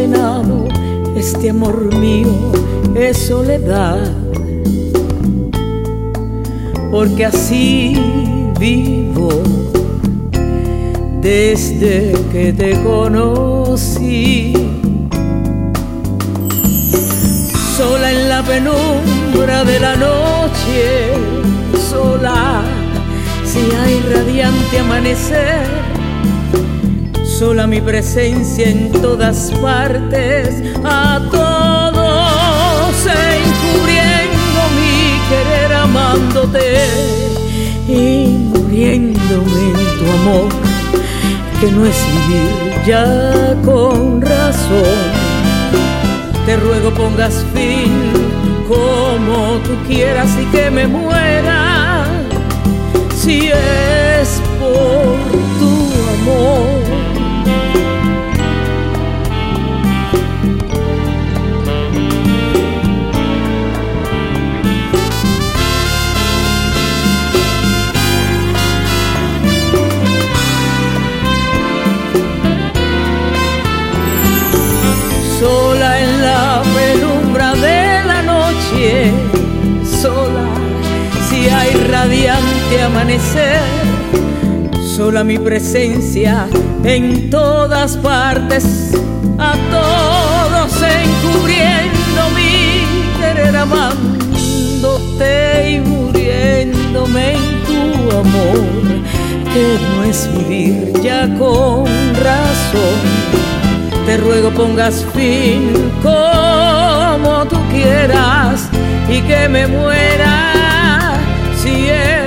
llenado este amor mío es soledad, porque así vivo desde que te conocí. Sola en la penumbra de la noche, sola si hay radiante amanecer, sola mi presencia en todas partes, a todos encubriendo mi querer amándote y muriéndome en tu amor, que no es vivir ya con razón. Te ruego pongas fin como tú quieras y que me muera, si es por tu amor. Sola en la penumbra de la noche, sola si hay radiante amanecer, sola mi presencia en todas partes, a todos encubriendo mi querer amándote y muriéndome en tu amor, que no es vivir ya con razón. Te ruego pongas fin como tú quieras y que me muera, si es